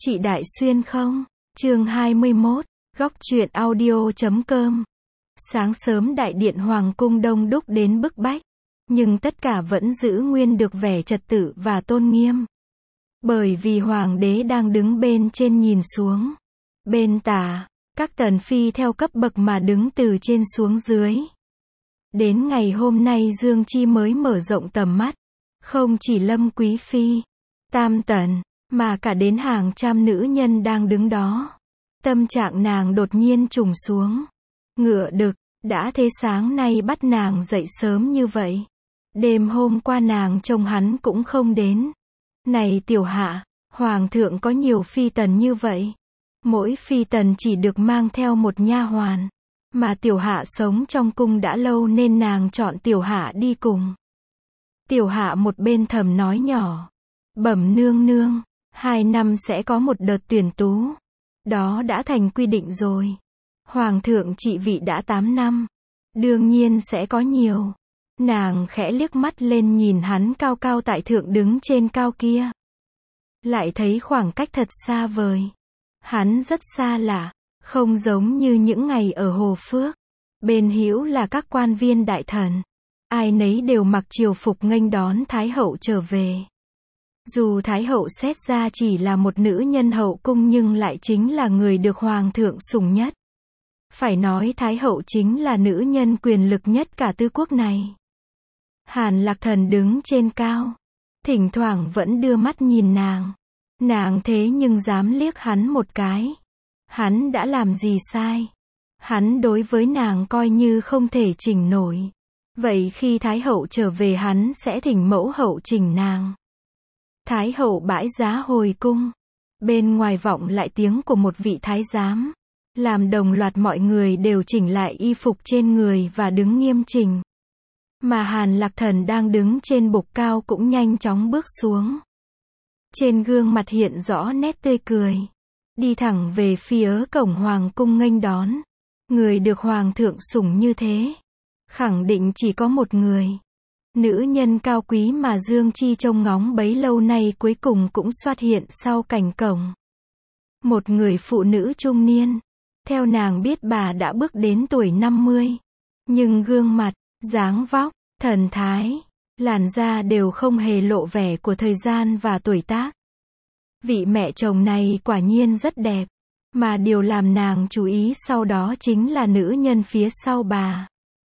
Chị Đại Xuyên không? Chương 21, góc truyện audio.com. Sáng sớm đại điện hoàng cung đông đúc đến bức bách, nhưng tất cả vẫn giữ nguyên được vẻ trật tự và tôn nghiêm. Bởi vì hoàng đế đang đứng bên trên nhìn xuống. Bên tả, các tần phi theo cấp bậc mà đứng từ trên xuống dưới. Đến ngày hôm nay Dương Chi mới mở rộng tầm mắt. Không chỉ Lâm Quý Phi, Tam Tần, mà cả đến hàng trăm nữ nhân đang đứng đó. Tâm trạng nàng đột nhiên trùng xuống. Ngựa đực, đã thế sáng nay bắt nàng dậy sớm như vậy. Đêm hôm qua nàng trông hắn cũng không đến. Này tiểu hạ, hoàng thượng có nhiều phi tần như vậy. Mỗi phi tần chỉ được mang theo một nha hoàn. Mà tiểu hạ sống trong cung đã lâu nên nàng chọn tiểu hạ đi cùng. Tiểu hạ một bên thầm nói nhỏ. Bẩm nương nương, 2 năm sẽ có một đợt tuyển tú. Đó đã thành quy định rồi. Hoàng thượng trị vị đã 8 năm. Đương nhiên sẽ có nhiều. Nàng khẽ liếc mắt lên nhìn hắn cao cao tại thượng đứng trên cao kia. Lại thấy khoảng cách thật xa vời. Hắn rất xa lạ, không giống như những ngày ở Hồ Phước. Bên hữu là các quan viên đại thần. Ai nấy đều mặc triều phục nghênh đón Thái hậu trở về. Dù Thái hậu xét ra chỉ là một nữ nhân hậu cung nhưng lại chính là người được hoàng thượng sủng nhất. Phải nói Thái hậu chính là nữ nhân quyền lực nhất cả tứ quốc này. Hàn Lạc Thần đứng trên cao, thỉnh thoảng vẫn đưa mắt nhìn nàng. Nàng thế nhưng dám liếc hắn một cái. Hắn đã làm gì sai? Hắn đối với nàng coi như không thể chỉnh nổi. Vậy khi Thái hậu trở về hắn sẽ thỉnh mẫu hậu chỉnh nàng. Thái hậu bãi giá hồi cung. Bên ngoài vọng lại tiếng của một vị thái giám. Làm đồng loạt mọi người đều chỉnh lại y phục trên người và đứng nghiêm chỉnh. Mà Hàn Lạc Thần đang đứng trên bục cao cũng nhanh chóng bước xuống. Trên gương mặt hiện rõ nét tươi cười. Đi thẳng về phía cổng hoàng cung nghênh đón. Người được hoàng thượng sủng như thế. Khẳng định chỉ có một người. Nữ nhân cao quý mà Dương Chi trông ngóng bấy lâu nay cuối cùng cũng xuất hiện sau cổng cổng. Một người phụ nữ trung niên. Theo nàng biết bà đã bước đến tuổi 50. Nhưng gương mặt, dáng vóc, thần thái, làn da đều không hề lộ vẻ của thời gian và tuổi tác. Vị mẹ chồng này quả nhiên rất đẹp. Mà điều làm nàng chú ý sau đó chính là nữ nhân phía sau bà.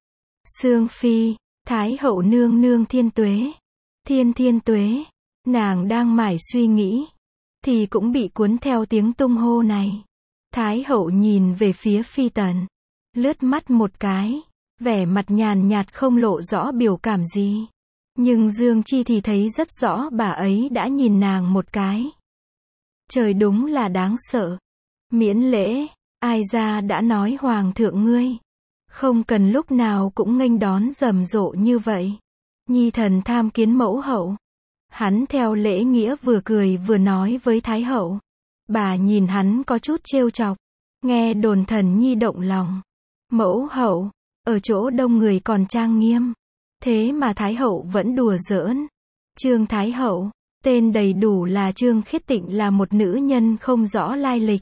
Sương Phi, Thái hậu nương nương Thiên Tuế. Thiên Tuế. Nàng đang mải suy nghĩ. Thì cũng bị cuốn theo tiếng tung hô này. Thái hậu nhìn về phía phi tần. Lướt mắt một cái. Vẻ mặt nhàn nhạt không lộ rõ biểu cảm gì. Nhưng Dương Chi thì thấy rất rõ bà ấy đã nhìn nàng một cái. Trời đúng là đáng sợ. Miễn lễ, ai ra đã nói hoàng thượng ngươi. Không cần lúc nào cũng nghênh đón rầm rộ như vậy. Nhi thần tham kiến mẫu hậu. Hắn theo lễ nghĩa vừa cười vừa nói với Thái hậu. Bà nhìn hắn có chút trêu chọc. Nghe đồn thần nhi động lòng. Mẫu hậu, ở chỗ đông người còn trang nghiêm. Thế mà Thái hậu vẫn đùa giỡn. Trương Thái hậu, tên đầy đủ là Trương Khiết Tịnh là một nữ nhân không rõ lai lịch.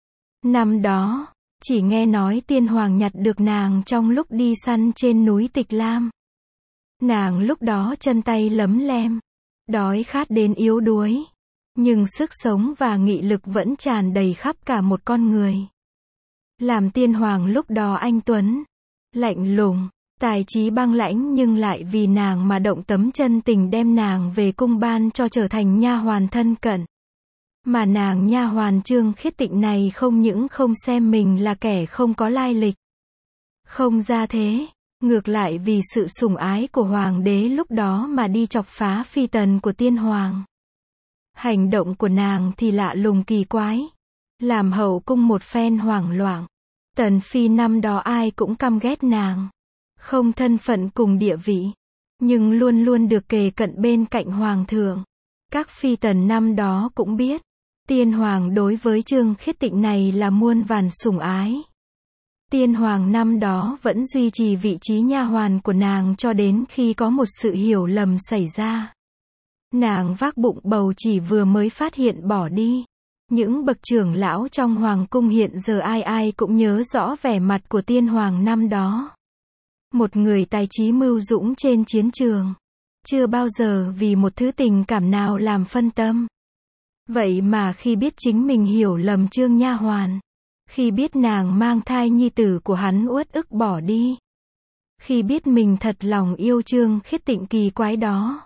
Năm đó, chỉ nghe nói tiên hoàng nhặt được nàng trong lúc đi săn trên núi Tịch Lam. Nàng lúc đó chân tay lấm lem, đói khát đến yếu đuối. Nhưng sức sống và nghị lực vẫn tràn đầy khắp cả một con người. Làm tiên hoàng lúc đó anh tuấn, lạnh lùng, tài trí băng lãnh nhưng lại vì nàng mà động tấm chân tình đem nàng về cung ban cho trở thành nha hoàn thân cận. Mà nàng nha hoàn Trương Khiết Tịnh này không những không xem mình là kẻ không có lai lịch. Không ra thế, ngược lại vì sự sủng ái của hoàng đế lúc đó mà đi chọc phá phi tần của tiên hoàng. Hành động của nàng thì lạ lùng kỳ quái. Làm hậu cung một phen hoảng loạn. Tần phi năm đó ai cũng căm ghét nàng. Không thân phận cùng địa vị. Nhưng luôn luôn được kề cận bên cạnh hoàng thượng. Các phi tần năm đó cũng biết. Tiên hoàng đối với Trương Khiết Tịnh này là muôn vàn sủng ái. Tiên hoàng năm đó vẫn duy trì vị trí nha hoàn của nàng cho đến khi có một sự hiểu lầm xảy ra. Nàng vác bụng bầu chỉ vừa mới phát hiện bỏ đi. Những bậc trưởng lão trong hoàng cung hiện giờ ai ai cũng nhớ rõ vẻ mặt của tiên hoàng năm đó. Một người tài trí mưu dũng trên chiến trường. Chưa bao giờ vì một thứ tình cảm nào làm phân tâm. Vậy mà khi biết chính mình hiểu lầm Trương Nha Hoàn, khi biết nàng mang thai nhi tử của hắn uất ức bỏ đi, khi biết mình thật lòng yêu Trương Khiết Tịnh kỳ quái đó.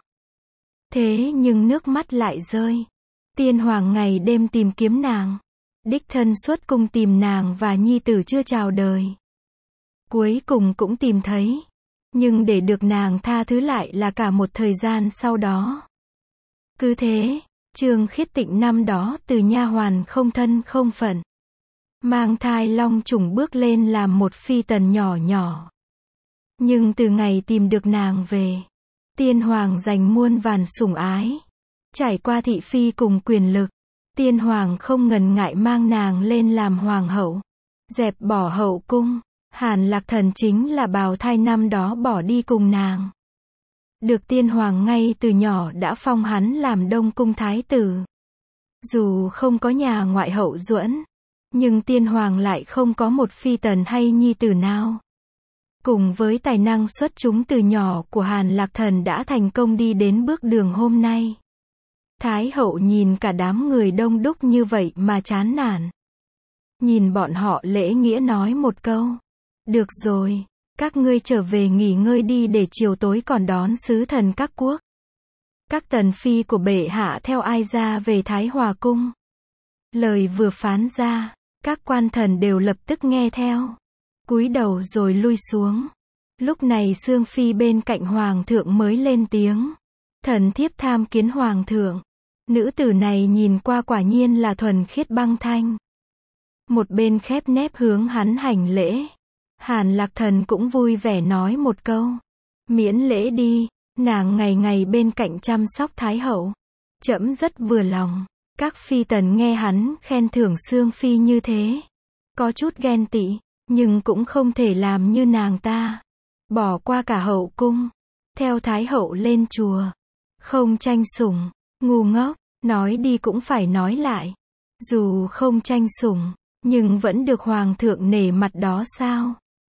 Thế nhưng nước mắt lại rơi. Tiên hoàng ngày đêm tìm kiếm nàng, đích thân xuất cung tìm nàng và nhi tử chưa chào đời. Cuối cùng cũng tìm thấy, nhưng để được nàng tha thứ lại là cả một thời gian sau đó. Cứ thế, Trương Khiết Tịnh năm đó từ nha hoàn không thân không phận, mang thai long trùng bước lên làm một phi tần nhỏ nhỏ. Nhưng từ ngày tìm được nàng về, tiên hoàng dành muôn vàn sủng ái. Trải qua thị phi cùng quyền lực, tiên hoàng không ngần ngại mang nàng lên làm hoàng hậu, dẹp bỏ hậu cung. Hàn Lạc Thần chính là bào thai năm đó bỏ đi cùng nàng. Được tiên hoàng ngay từ nhỏ đã phong hắn làm Đông Cung thái tử. Dù không có nhà ngoại hậu duẫn, nhưng tiên hoàng lại không có một phi tần hay nhi tử nào. Cùng với tài năng xuất chúng từ nhỏ của Hàn Lạc Thần đã thành công đi đến bước đường hôm nay. Thái hậu nhìn cả đám người đông đúc như vậy mà chán nản. Nhìn bọn họ lễ nghĩa nói một câu. Được rồi, các ngươi trở về nghỉ ngơi đi để chiều tối còn đón sứ thần các quốc. Các tần phi của bệ hạ theo ai ra về Thái Hòa cung. Lời vừa phán ra, các quan thần đều lập tức nghe theo. Cúi đầu rồi lui xuống. Lúc này Sương Phi bên cạnh hoàng thượng mới lên tiếng. Thần thiếp tham kiến hoàng thượng. Nữ tử này nhìn qua quả nhiên là thuần khiết băng thanh. Một bên khép nép hướng hắn hành lễ. Hàn Lạc Thần cũng vui vẻ nói một câu. Miễn lễ đi, nàng ngày ngày bên cạnh chăm sóc thái hậu. Trẫm rất vừa lòng. Các phi tần nghe hắn khen thưởng Sương Phi như thế. Có chút ghen tị, nhưng cũng không thể làm như nàng ta. Bỏ qua cả hậu cung. Theo thái hậu lên chùa. Không tranh sủng, ngu ngốc, nói đi cũng phải nói lại. Dù không tranh sủng, nhưng vẫn được hoàng thượng nể mặt đó sao?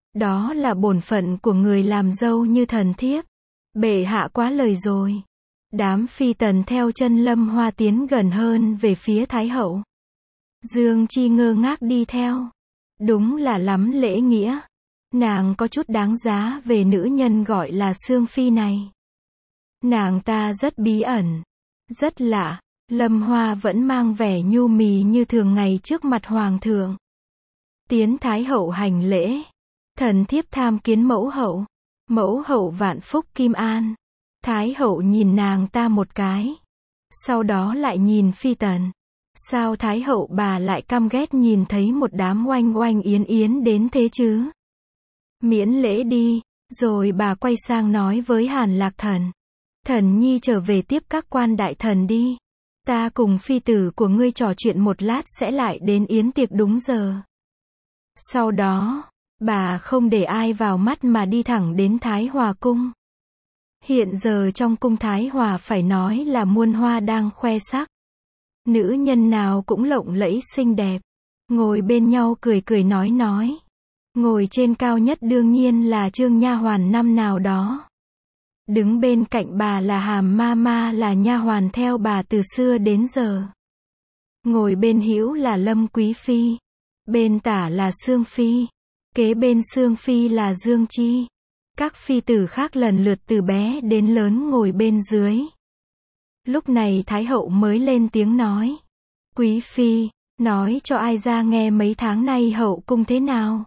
Đó là bổn phận của người làm dâu như thần thiếp. Bệ hạ quá lời rồi. Đám phi tần theo chân Lâm Hoa tiến gần hơn về phía thái hậu. Dương Chi ngơ ngác đi theo. Đúng là lắm lễ nghĩa. Nàng có chút đáng giá về nữ nhân gọi là Sương Phi này. Nàng ta rất bí ẩn, rất lạ. Lâm Hoa vẫn mang vẻ nhu mì như thường ngày trước mặt hoàng thượng. Tiến thái hậu hành lễ. Thần thiếp tham kiến mẫu hậu. Mẫu hậu vạn phúc kim an. Thái hậu nhìn nàng ta một cái. Sau đó lại nhìn phi tần. Sao thái hậu bà lại căm ghét nhìn thấy một đám oanh oanh yến yến đến thế chứ? Miễn lễ đi, rồi bà quay sang nói với Hàn Lạc Thần. Thần nhi trở về tiếp các quan đại thần đi. Ta cùng phi tử của ngươi trò chuyện một lát sẽ lại đến yến tiệc đúng giờ. Sau đó, bà không để ai vào mắt mà đi thẳng đến Thái Hòa cung. Hiện giờ trong cung Thái Hòa phải nói là muôn hoa đang khoe sắc. Nữ nhân nào cũng lộng lẫy xinh đẹp. Ngồi bên nhau cười cười nói. Ngồi trên cao nhất đương nhiên là Trương Nha Hoàn năm nào đó. Đứng bên cạnh bà là Hàm Ma là nha hoàn theo bà từ xưa đến giờ. Ngồi bên hữu là Lâm Quý Phi. Bên tả là Sương Phi. Kế bên Sương Phi là Dương Chi. Các phi tử khác lần lượt từ bé đến lớn ngồi bên dưới. Lúc này Thái hậu mới lên tiếng nói. Quý Phi, nói cho ai ra nghe mấy tháng nay hậu cung thế nào?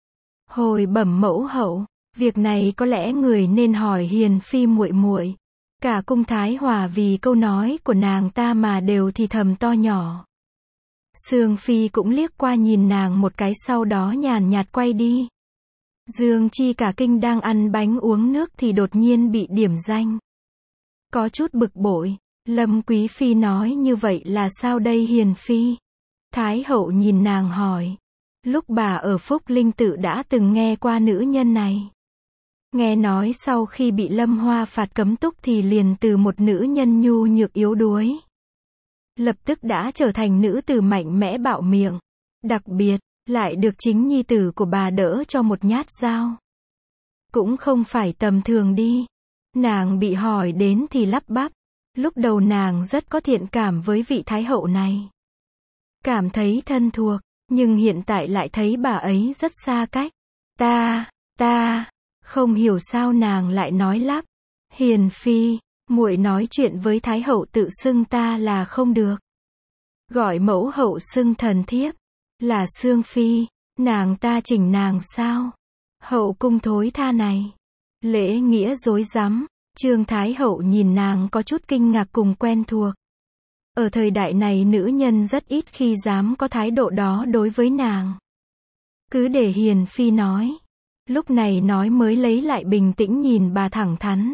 Hồi bẩm mẫu hậu, việc này có lẽ người nên hỏi Hiền Phi muội muội. Cả cung Thái Hòa vì câu nói của nàng ta mà đều thì thầm to nhỏ. Sương Phi cũng liếc qua nhìn nàng một cái sau đó nhàn nhạt quay đi. Dương Chi cả kinh đang ăn bánh uống nước thì đột nhiên bị điểm danh. Có chút bực bội, Lâm Quý Phi nói như vậy là sao đây Hiền Phi? Thái hậu nhìn nàng hỏi. Lúc bà ở Phúc Linh Tự đã từng nghe qua nữ nhân này. Nghe nói sau khi bị Lâm Hoa phạt cấm túc thì liền từ một nữ nhân nhu nhược yếu đuối. lập tức đã trở thành nữ tử mạnh mẽ bạo miệng. Đặc biệt, lại được chính nhi tử của bà đỡ cho một nhát dao. Cũng không phải tầm thường đi. Nàng bị hỏi đến thì lắp bắp. Lúc đầu nàng rất có thiện cảm với vị thái hậu này. Cảm thấy thân thuộc, nhưng hiện tại lại thấy bà ấy rất xa cách. Ta, không hiểu sao nàng lại nói lắp. Hiền phi, muội nói chuyện với thái hậu tự xưng ta là không được. Gọi mẫu hậu xưng thần thiếp, là xương phi, nàng ta chỉnh nàng sao? Hậu cung thối tha này. Lễ nghĩa rối rắm, Trương Thái hậu nhìn nàng có chút kinh ngạc cùng quen thuộc. Ở thời đại này nữ nhân rất ít khi dám có thái độ đó đối với nàng. Cứ để hiền phi nói. Lúc này nói mới lấy lại bình tĩnh nhìn bà thẳng thắn.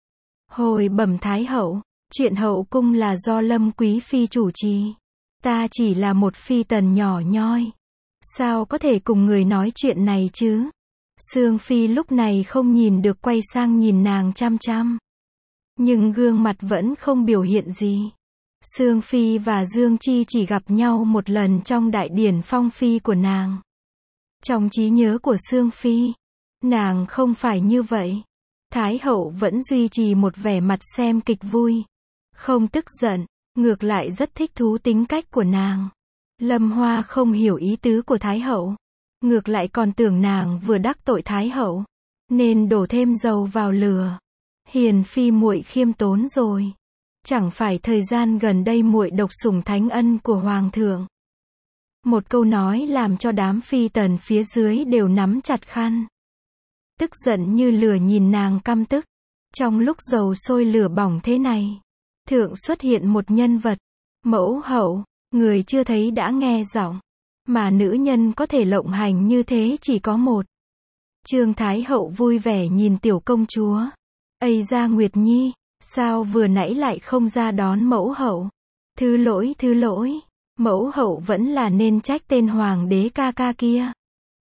Hồi bẩm thái hậu, chuyện hậu cung là do Lâm quý phi chủ trì. Ta chỉ là một phi tần nhỏ nhoi. Sao có thể cùng người nói chuyện này chứ? Sương phi lúc này không nhìn được quay sang nhìn nàng chăm chăm. Nhưng gương mặt vẫn không biểu hiện gì. Sương phi và Dương Chi chỉ gặp nhau một lần trong đại điển phong phi của nàng. Trong trí nhớ của Sương phi, nàng không phải như vậy. Thái hậu vẫn duy trì một vẻ mặt xem kịch vui. Không tức giận, ngược lại rất thích thú tính cách của nàng. Lâm Hoa không hiểu ý tứ của Thái hậu. Ngược lại còn tưởng nàng vừa đắc tội Thái hậu, nên đổ thêm dầu vào lửa. Hiền phi muội khiêm tốn rồi. Chẳng phải thời gian gần đây muội độc sủng thánh ân của hoàng thượng. Một câu nói làm cho đám phi tần phía dưới đều nắm chặt khăn. Tức giận như lửa nhìn nàng căm tức. Trong lúc dầu sôi lửa bỏng thế này, thượng xuất hiện một nhân vật. Mẫu hậu, người chưa thấy đã nghe giọng. Mà nữ nhân có thể lộng hành như thế chỉ có một. Trương Thái hậu vui vẻ nhìn tiểu công chúa. Ây da Nguyệt Nhi, sao vừa nãy lại không ra đón mẫu hậu? Thứ lỗi, mẫu hậu vẫn là nên trách tên hoàng đế ca ca kia.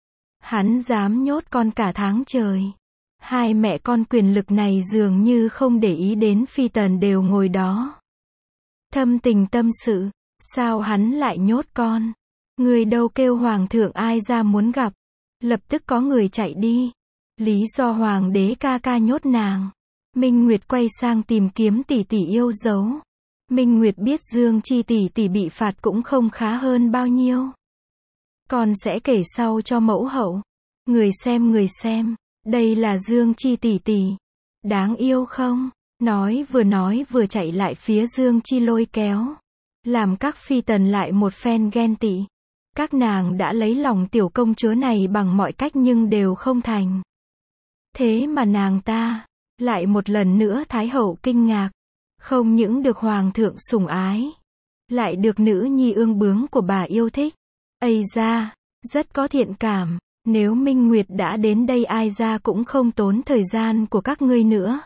Hắn dám nhốt con cả tháng trời. Hai mẹ con quyền lực này dường như không để ý đến phi tần đều ngồi đó. Thâm tình tâm sự, sao hắn lại nhốt con? Người đâu kêu hoàng thượng ai ra muốn gặp. Lập tức có người chạy đi. Lý do hoàng đế ca ca nhốt nàng. Minh Nguyệt quay sang tìm kiếm tỷ tỷ yêu dấu. Minh Nguyệt biết Dương Chi tỷ tỷ bị phạt cũng không khá hơn bao nhiêu. Con sẽ kể sau cho mẫu hậu. Người xem, đây là Dương Chi tỷ tỷ. Đáng yêu không? Nói vừa chạy lại phía Dương Chi lôi kéo. Làm các phi tần lại một phen ghen tị. Các nàng đã lấy lòng tiểu công chúa này bằng mọi cách nhưng đều không thành. Thế mà nàng ta, lại một lần nữa Thái hậu kinh ngạc. Không những được hoàng thượng sủng ái, lại được nữ nhi ương bướng của bà yêu thích. Ây da, rất có thiện cảm. Nếu Minh Nguyệt đã đến đây ai ra cũng không tốn thời gian của các ngươi nữa.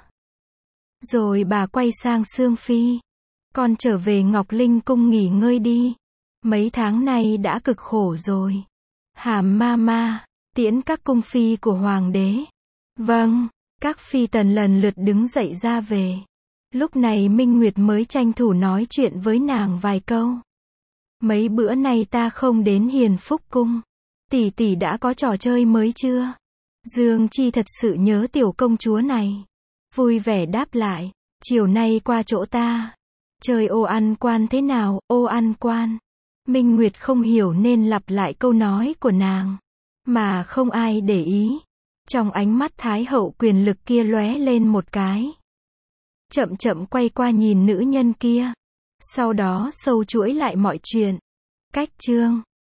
Rồi bà quay sang Sương phi. Con trở về Ngọc Linh cung nghỉ ngơi đi. Mấy tháng nay đã cực khổ rồi. Hàm ma, tiễn các cung phi của hoàng đế. Vâng, các phi tần lần lượt đứng dậy ra về. Lúc này Minh Nguyệt mới tranh thủ nói chuyện với nàng vài câu. Mấy bữa nay ta không đến Hiền Phúc cung. Tỷ tỷ đã có trò chơi mới chưa? Dương Chi thật sự nhớ tiểu công chúa này. Vui vẻ đáp lại, chiều nay qua chỗ ta. Chơi ô ăn quan thế nào, ô ăn quan? Minh Nguyệt không hiểu nên lặp lại câu nói của nàng. Mà không ai để ý. Trong ánh mắt Thái hậu quyền lực kia lóe lên một cái. Chậm chậm quay qua nhìn nữ nhân kia. Sau đó sâu chuỗi lại mọi chuyện. Cách chương